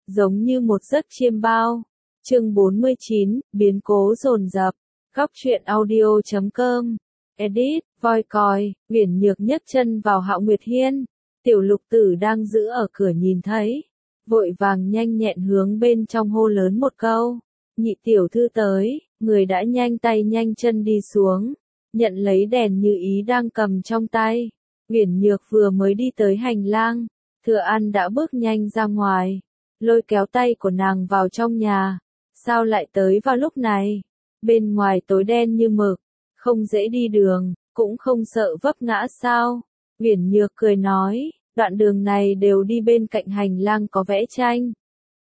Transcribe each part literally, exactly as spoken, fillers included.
giống như một giấc chiêm bao. Chương bốn mươi chín, biến cố dồn dập. Góc truyện audio chấm com. Edit, voi coi, Uyển Nhược nhấc chân vào Hạo Nguyệt Hiên. Tiểu Lục Tử đang giữ ở cửa nhìn thấy, vội vàng nhanh nhẹn hướng bên trong hô lớn một câu. Nhị tiểu thư tới, người đã nhanh tay nhanh chân đi xuống, nhận lấy đèn như ý đang cầm trong tay. Uyển Nhược vừa mới đi tới hành lang, Thừa An đã bước nhanh ra ngoài, lôi kéo tay của nàng vào trong nhà. Sao lại tới vào lúc này? Bên ngoài tối đen như mực, không dễ đi đường, cũng không sợ vấp ngã sao? Uyển Nhược cười nói, đoạn đường này đều đi bên cạnh hành lang có vẽ tranh.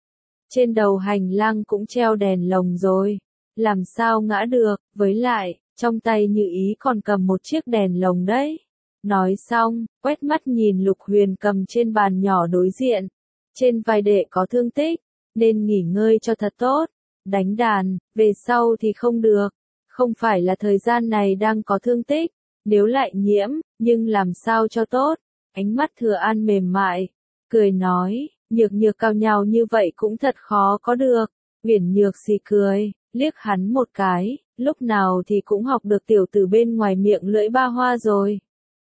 Trên đầu hành lang cũng treo đèn lồng rồi, làm sao ngã được, với lại, trong tay Như Ý còn cầm một chiếc đèn lồng đấy. Nói xong, quét mắt nhìn Lục Huyền cầm trên bàn nhỏ đối diện. Trên vai đệ có thương tích, nên nghỉ ngơi cho thật tốt. Đánh đàn, về sau thì không được. Không phải là thời gian này đang có thương tích, nếu lại nhiễm, nhưng làm sao cho tốt. Ánh mắt Thừa An mềm mại, cười nói, Nhược Nhược cao nhào như vậy cũng thật khó có được. Uyển Nhược xì cười, liếc hắn một cái, lúc nào thì cũng học được tiểu tử bên ngoài miệng lưỡi ba hoa rồi.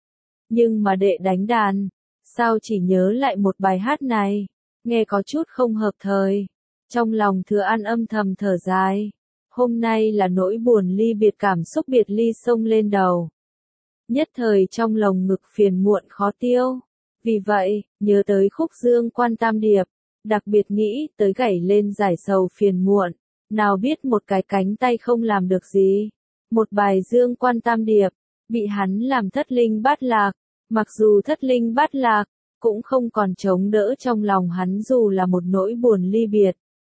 Nhưng mà đệ đánh đàn, sao chỉ nhớ lại một bài hát này, nghe có chút không hợp thời. Trong lòng Thừa An âm thầm thở dài, hôm nay là nỗi buồn ly biệt, cảm xúc biệt ly xông lên đầu. Nhất thời trong lòng ngực phiền muộn khó tiêu, vì vậy, nhớ tới khúc Dương Quan Tam Điệp, đặc biệt nghĩ tới gảy lên giải sầu phiền muộn, nào biết một cái cánh tay không làm được gì. Một bài Dương Quan Tam Điệp, bị hắn làm thất linh bát lạc, mặc dù thất linh bát lạc, cũng không còn chống đỡ trong lòng hắn dù là một nỗi buồn ly biệt.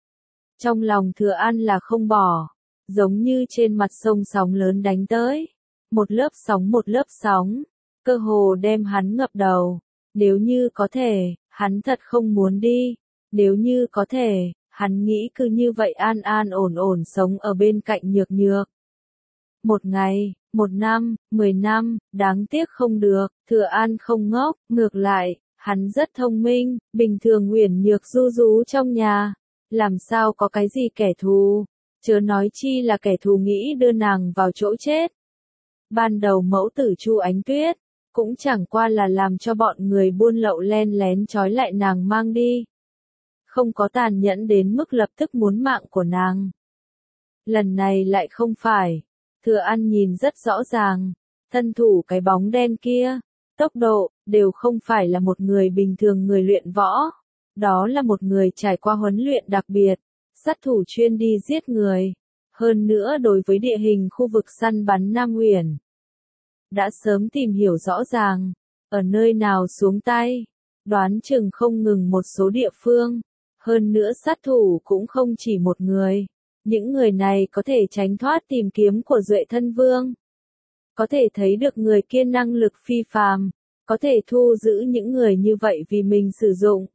Trong lòng Thừa An là không bỏ, giống như trên mặt sông sóng lớn đánh tới, một lớp sóng một lớp sóng, cơ hồ đem hắn ngập đầu. Nếu như có thể, hắn thật không muốn đi, nếu như có thể, hắn nghĩ cứ như vậy an an ổn ổn sống ở bên cạnh Nhược Nhược. Một ngày, một năm, mười năm, đáng tiếc không được. Thừa An không ngốc, ngược lại, hắn rất thông minh. Bình thường Uyển Nhược ru rú trong nhà, làm sao có cái gì kẻ thù, chớ nói chi là kẻ thù nghĩ đưa nàng vào chỗ chết. Ban đầu mẫu tử Chu Ánh Tuyết, cũng chẳng qua là làm cho bọn người buôn lậu len lén trói lại nàng mang đi. Không có tàn nhẫn đến mức lập tức muốn mạng của nàng. Lần này lại không phải. Thừa An nhìn rất rõ ràng, thân thủ cái bóng đen kia, tốc độ, đều không phải là một người bình thường người luyện võ. Đó là một người trải qua huấn luyện đặc biệt, sát thủ chuyên đi giết người. Hơn nữa đối với địa hình khu vực săn bắn Nam Uyển, đã sớm tìm hiểu rõ ràng, ở nơi nào xuống tay, đoán chừng không ngừng một số địa phương. Hơn nữa sát thủ cũng không chỉ một người. Những người này có thể tránh thoát tìm kiếm của Duệ Thân Vương. Có thể thấy được người kia năng lực phi phàm, có thể thu giữ những người như vậy vì mình sử dụng.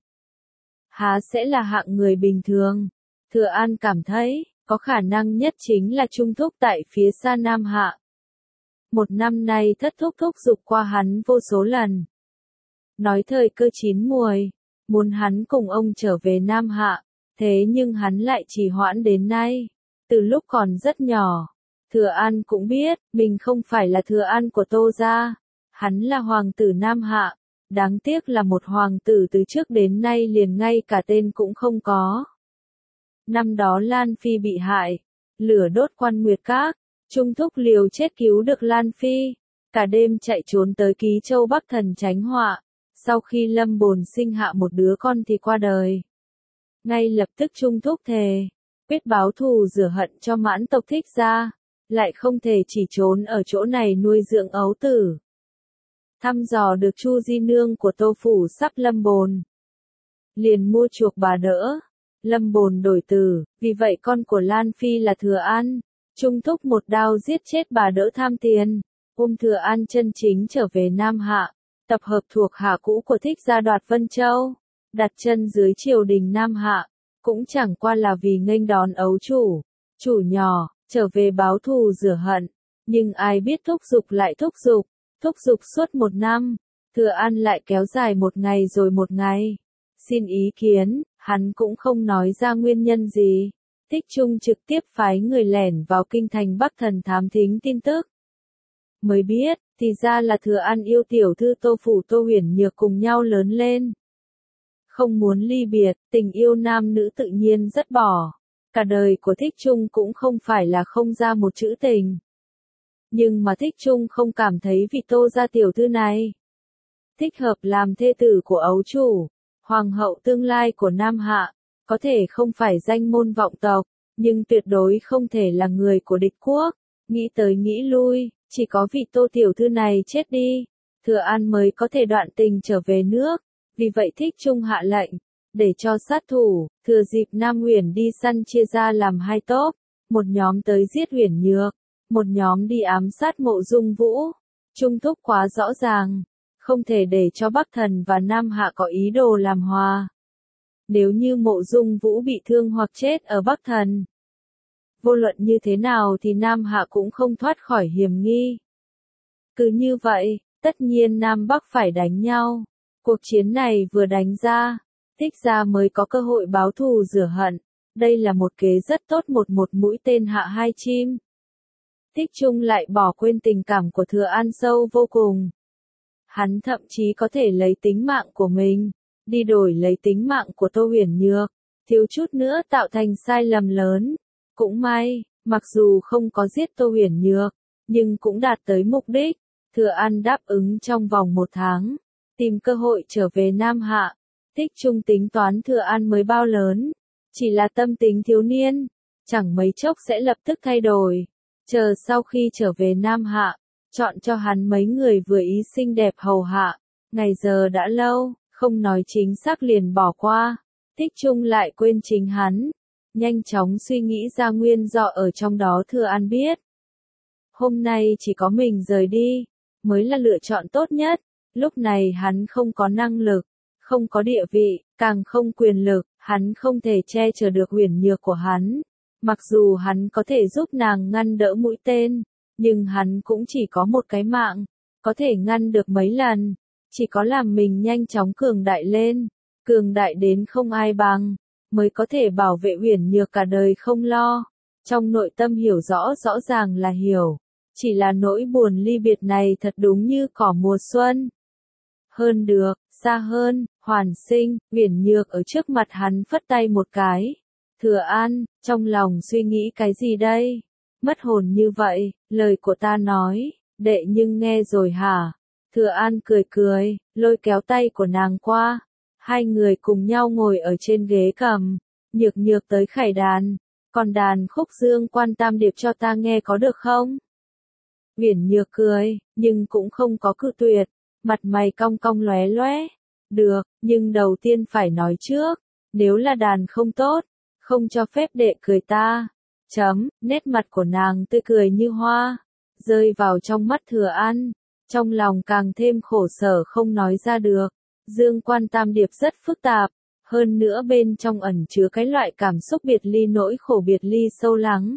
Há sẽ là hạng người bình thường. Thừa An cảm thấy, có khả năng nhất chính là Trung Thúc tại phía xa Nam Hạ. Một năm nay Thất Thúc thúc giục qua hắn vô số lần. Nói thời cơ chín muồi, muốn hắn cùng ông trở về Nam Hạ. Thế nhưng hắn lại trì hoãn đến nay, từ lúc còn rất nhỏ. Thừa An cũng biết, mình không phải là Thừa An của Tô gia, hắn là hoàng tử Nam Hạ, đáng tiếc là một hoàng tử từ trước đến nay liền ngay cả tên cũng không có. Năm đó Lan Phi bị hại, lửa đốt Quan Nguyệt Các, Trung Thúc liều chết cứu được Lan Phi, cả đêm chạy trốn tới Ký Châu Bắc thần tránh họa, sau khi Lâm Bồn sinh hạ một đứa con thì qua đời. Ngay lập tức Trung Thúc thề, quyết báo thù rửa hận cho mãn tộc Thích gia, lại không thể chỉ trốn ở chỗ này nuôi dưỡng ấu tử. Thăm dò được Chu Di Nương của Tô Phủ sắp Lâm Bồn, liền mua chuộc bà đỡ, Lâm Bồn đổi tử, vì vậy con của Lan Phi là Thừa An. Trung Thúc một đao giết chết bà đỡ tham tiền, ôm Thừa An chân chính trở về Nam Hạ, tập hợp thuộc hạ cũ của Thích gia đoạt Vân Châu. Đặt chân dưới triều đình Nam Hạ, cũng chẳng qua là vì nghênh đón ấu chủ, chủ nhỏ, trở về báo thù rửa hận. Nhưng ai biết thúc giục lại thúc giục, thúc giục suốt một năm, Thừa An lại kéo dài một ngày rồi một ngày. Xin ý kiến, Hắn cũng không nói ra nguyên nhân gì. Thích Trung trực tiếp phái người lẻn vào kinh thành Bắc Thần thám thính tin tức. Mới biết, thì ra là Thừa An yêu tiểu thư Tô Phủ Tô Huyền Nhược cùng nhau lớn lên. Không muốn ly biệt, tình yêu nam nữ tự nhiên rất bỏ. Cả đời của Thích Trung cũng không phải là không ra một chữ tình. Nhưng mà Thích Trung không cảm thấy vì Tô gia tiểu thư này thích hợp làm thê tử của ấu chủ, hoàng hậu tương lai của Nam Hạ, có thể không phải danh môn vọng tộc, nhưng tuyệt đối không thể là người của địch quốc. Nghĩ tới nghĩ lui, chỉ có vị Tô tiểu thư này chết đi, Thừa An mới có thể đoạn tình trở về nước. Vì vậy Thích Trung hạ lệnh, để cho sát thủ, thừa dịp Nam Huyền đi săn chia ra làm hai tốp, một nhóm tới giết Huyền Nhược, một nhóm đi ám sát Mộ Dung Vũ. Trung thúc quá rõ ràng, không thể để cho Bắc Thần và Nam Hạ có ý đồ làm hòa. Nếu như Mộ Dung Vũ bị thương hoặc chết ở Bắc Thần, vô luận như thế nào thì Nam Hạ cũng không thoát khỏi hiểm nghi. Cứ như vậy, tất nhiên Nam Bắc phải đánh nhau. Cuộc chiến này vừa đánh ra, Thích gia mới có cơ hội báo thù rửa hận. Đây là một kế rất tốt, một một mũi tên hạ hai chim. Thích Trung lại bỏ quên tình cảm của Thừa An sâu vô cùng. Hắn thậm chí có thể lấy tính mạng của mình, đi đổi lấy tính mạng của Tô Huyền Nhược, thiếu chút nữa tạo thành sai lầm lớn. Cũng may, mặc dù không có giết Tô Huyền Nhược, nhưng cũng đạt tới mục đích. Thừa An đáp ứng trong vòng một tháng, tìm cơ hội trở về Nam Hạ. Thích Trung tính toán Thừa An mới bao lớn, chỉ là tâm tính thiếu niên, chẳng mấy chốc sẽ lập tức thay đổi. Chờ sau khi trở về Nam Hạ, chọn cho hắn mấy người vừa ý xinh đẹp hầu hạ. Ngày giờ đã lâu, không nói chính xác liền bỏ qua. Thích Trung lại quên chính hắn, nhanh chóng suy nghĩ ra nguyên do ở trong đó. Thừa An biết, hôm nay chỉ có mình rời đi, mới là lựa chọn tốt nhất. Lúc này hắn không có năng lực, không có địa vị, càng không quyền lực, hắn không thể che chở được Huyền Nhược của hắn. Mặc dù hắn có thể giúp nàng ngăn đỡ mũi tên, nhưng hắn cũng chỉ có một cái mạng, có thể ngăn được mấy lần, chỉ có làm mình nhanh chóng cường đại lên, cường đại đến không ai bằng, mới có thể bảo vệ Huyền Nhược cả đời không lo. Trong nội tâm hiểu rõ rõ ràng là hiểu, chỉ là nỗi buồn ly biệt này thật đúng như cỏ mùa xuân. Hơn được, xa hơn, Hoàn Sinh, Huyền Nhược ở trước mặt hắn phất tay một cái. Thừa An, trong lòng suy nghĩ cái gì đây? Mất hồn như vậy, lời của ta nói, đệ nhưng nghe rồi hả? Thừa An cười cười, lôi kéo tay của nàng qua. Hai người cùng nhau ngồi ở trên ghế cầm. Nhược Nhược tới khải đàn, còn đàn khúc Dương Quan Tam Điệp cho ta nghe có được không? Huyền Nhược cười, nhưng cũng không có cự tuyệt, mặt mày cong cong lóe lóe. Được, nhưng đầu tiên phải nói trước, nếu là đàn không tốt, không cho phép đệ cười ta. Chấm, nét mặt của nàng tươi cười như hoa, rơi vào trong mắt Thừa An, trong lòng càng thêm khổ sở không nói ra được. Dương Quan Tam Điệp rất phức tạp, hơn nữa bên trong ẩn chứa cái loại cảm xúc biệt ly, nỗi khổ biệt ly sâu lắng.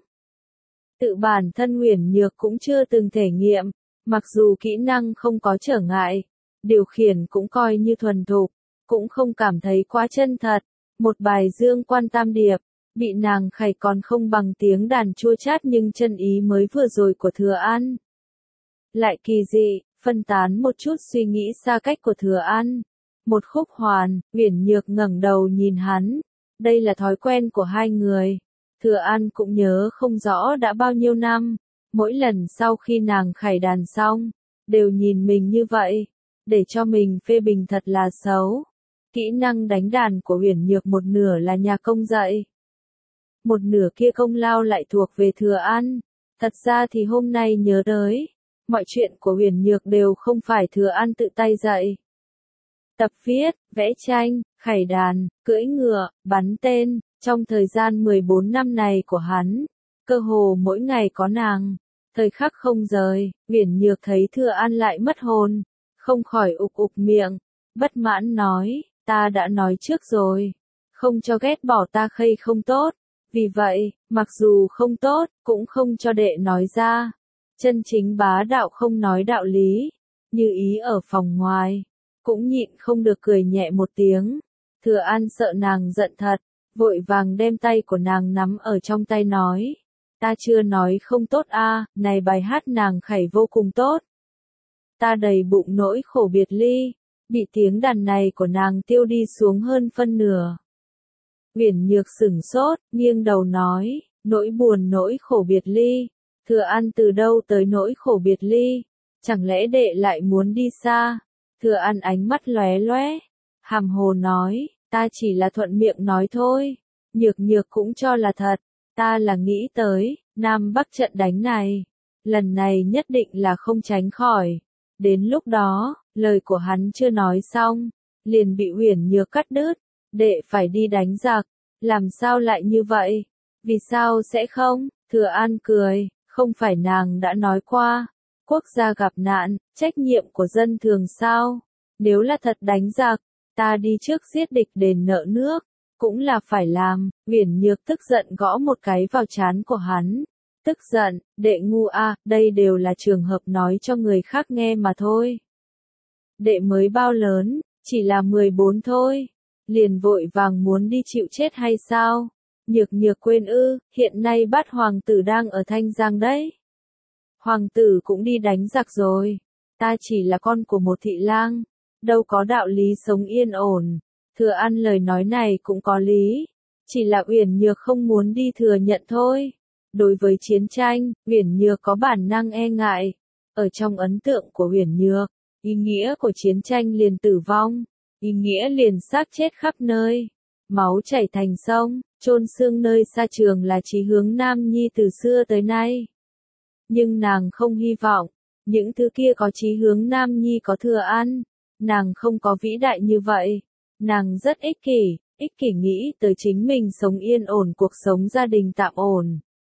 Tự bản thân Huyền Nhược cũng chưa từng thể nghiệm, mặc dù kỹ năng không có trở ngại, điều khiển cũng coi như thuần thục, cũng không cảm thấy quá chân thật. Một bài Dương Quan Tam Điệp, bị nàng khày còn không bằng tiếng đàn chua chát nhưng chân ý mới vừa rồi của Thừa An. Lại kỳ dị, phân tán một chút suy nghĩ xa cách của Thừa An. Một khúc hoàn, Huyền Nhược ngẩng đầu nhìn hắn. Đây là thói quen của hai người. Thừa An cũng nhớ không rõ đã bao nhiêu năm, mỗi lần sau khi nàng khải đàn xong, đều nhìn mình như vậy, để cho mình phê bình thật là xấu. Kỹ năng đánh đàn của Huyền Nhược một nửa là nhà công dạy, một nửa kia công lao lại thuộc về Thừa An. Thật ra thì hôm nay nhớ tới, mọi chuyện của Huyền Nhược đều không phải Thừa An tự tay dạy. Tập viết, vẽ tranh, khải đàn, cưỡi ngựa, bắn tên, trong thời gian mười bốn năm này của hắn, cơ hồ mỗi ngày có nàng, thời khắc không rời. Huyền Nhược thấy Thừa An lại mất hồn, không khỏi ục ục miệng, bất mãn nói, ta đã nói trước rồi, không cho ghét bỏ ta khây không tốt, vì vậy, mặc dù không tốt, cũng không cho đệ nói ra. Chân chính bá đạo không nói đạo lý, như ý ở phòng ngoài, cũng nhịn không được cười nhẹ một tiếng. Thừa An sợ nàng giận thật, vội vàng đem tay của nàng nắm ở trong tay nói. Ta chưa nói không tốt a, này bài hát nàng khẩy vô cùng tốt. Ta đầy bụng nỗi khổ biệt ly, bị tiếng đàn này của nàng tiêu đi xuống hơn phân nửa. Uyển Nhược sửng sốt, nghiêng đầu nói, nỗi buồn nỗi khổ biệt ly. Thừa An từ đâu tới nỗi khổ biệt ly? Chẳng lẽ đệ lại muốn đi xa? Thừa An ánh mắt lóe lóe, hàm hồ nói, ta chỉ là thuận miệng nói thôi. Nhược Nhược cũng cho là thật, ta là nghĩ tới, Nam Bắc trận đánh này. Lần này nhất định là không tránh khỏi. Đến lúc đó, lời của hắn chưa nói xong, liền bị Uyển Nhược cắt đứt. Đệ phải đi đánh giặc, làm sao lại như vậy? Vì sao sẽ không? Thừa An cười, không phải nàng đã nói qua, quốc gia gặp nạn, trách nhiệm của dân thường sao? Nếu là thật đánh giặc, ta đi trước giết địch đền nợ nước, cũng là phải làm. Uyển Nhược tức giận gõ một cái vào trán của hắn. Tức giận, đệ ngu a, đây đều là trường hợp nói cho người khác nghe mà thôi. Đệ mới bao lớn, chỉ là mười bốn thôi, liền vội vàng muốn đi chịu chết hay sao? Nhược Nhược quên ư, hiện nay Bát hoàng tử đang ở Thanh Giang đấy. Hoàng tử cũng đi đánh giặc rồi, ta chỉ là con của một thị lang, đâu có đạo lý sống yên ổn. Thừa An lời nói này cũng có lý, chỉ là Uyển Nhược không muốn đi thừa nhận thôi. Đối với chiến tranh, Uyển Nhược có bản năng e ngại. Ở trong ấn tượng của Uyển Nhược, ý nghĩa của chiến tranh liền tử vong, ý nghĩa liền xác chết khắp nơi, máu chảy thành sông, chôn xương nơi xa trường là chí hướng nam nhi từ xưa tới nay. Nhưng nàng không hy vọng, những thứ kia có chí hướng nam nhi có Thừa An, nàng không có vĩ đại như vậy. Nàng rất ích kỷ, ích kỷ nghĩ tới chính mình sống yên ổn cuộc sống gia đình tạm ổn.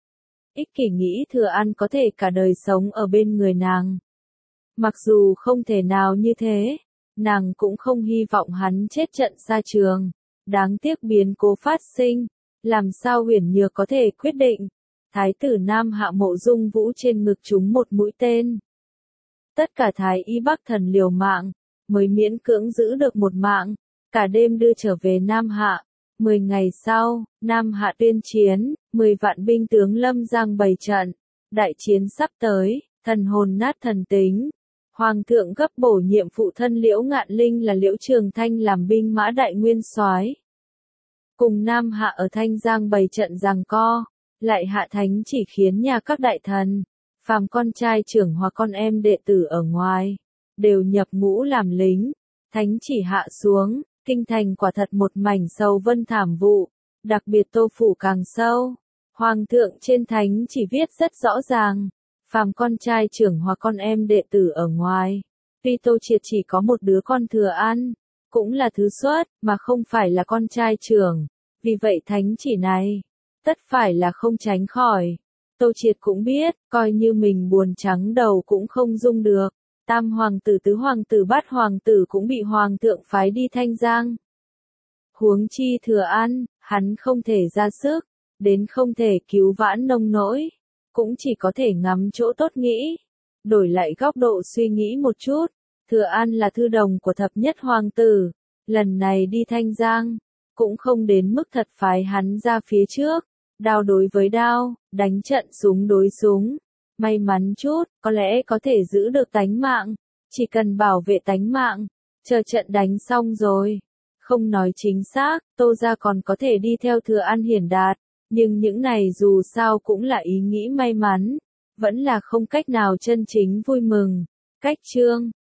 Ích kỷ nghĩ Thừa An có thể cả đời sống ở bên người nàng. Mặc dù không thể nào như thế, nàng cũng không hy vọng hắn chết trận xa trường. Đáng tiếc biến cố phát sinh, làm sao Uyển Nhược có thể quyết định. Thái tử Nam Hạ Mộ Dung Vũ trên ngực trúng một mũi tên. Tất cả thái y Bắc thần liều mạng, mới miễn cưỡng giữ được một mạng, cả đêm đưa trở về Nam Hạ. Mười ngày sau, Nam Hạ tuyên chiến, mười vạn binh tướng lâm giang bày trận. Đại chiến sắp tới, thần hồn nát thần tính. Hoàng thượng gấp bổ nhiệm phụ thân Liễu Ngạn Linh là Liễu Trường Thanh làm binh mã đại nguyên soái. Cùng Nam Hạ ở Thanh Giang bày trận giằng co, lại hạ thánh chỉ khiến nhà các đại thần, phàm con trai trưởng hoặc con em đệ tử ở ngoài, đều nhập ngũ làm lính. Thánh chỉ hạ xuống, kinh thành quả thật một mảnh sầu vân thảm vụ, đặc biệt Tô phủ càng sâu. Hoàng thượng trên thánh chỉ viết rất rõ ràng, phàm con trai trưởng hoặc con em đệ tử ở ngoài. Tuy Tô Triệt chỉ có một đứa con Thừa An, cũng là thứ xuất, mà không phải là con trai trưởng. Vì vậy thánh chỉ này, tất phải là không tránh khỏi. Tô Triệt cũng biết, coi như mình buồn trắng đầu cũng không dung được. Tam hoàng tử tứ hoàng tử bát hoàng tử cũng bị hoàng thượng phái đi Thanh Giang. Huống chi Thừa An, hắn không thể ra sức, đến không thể cứu vãn nông nỗi, cũng chỉ có thể ngắm chỗ tốt nghĩ. Đổi lại góc độ suy nghĩ một chút, Thừa An là thư đồng của thập nhất hoàng tử, lần này đi Thanh Giang, cũng không đến mức thật phái hắn ra phía trước, đao đối với đao, đánh trận súng đối súng. May mắn chút, có lẽ có thể giữ được tánh mạng, chỉ cần bảo vệ tánh mạng, chờ trận đánh xong rồi. Không nói chính xác, Tô gia còn có thể đi theo Thừa An hiển đạt, nhưng những này dù sao cũng là ý nghĩ may mắn, vẫn là không cách nào chân chính vui mừng. Cách chương